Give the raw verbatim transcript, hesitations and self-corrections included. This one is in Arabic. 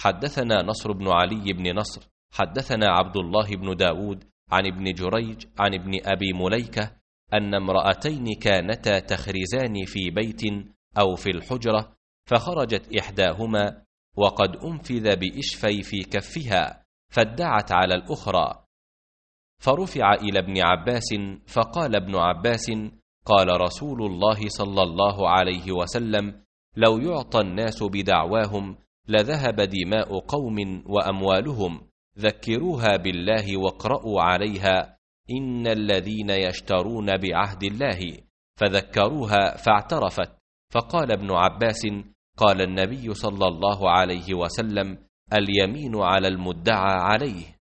حدثنا نصر بن علي بن نصر حدثنا عبد الله بن داود عن ابن جريج عن ابن أبي مليكة أن امرأتين كانتا تخرزان في بيت أو في الحجرة، فخرجت إحداهما وقد أنفذ بإشفي في كفها، فادعت على الأخرى، فرفع إلى ابن عباس فقال ابن عباس: قال رسول الله صلى الله عليه وسلم: لو يعطى الناس بدعواهم لذهب دماء قوم وأموالهم، ذكروها بالله واقرأوا عليها إن الذين يشترون بعهد الله، فذكروها فاعترفت، فقال ابن عباس: قال النبي صلى الله عليه وسلم: اليمين على المدعى عليه.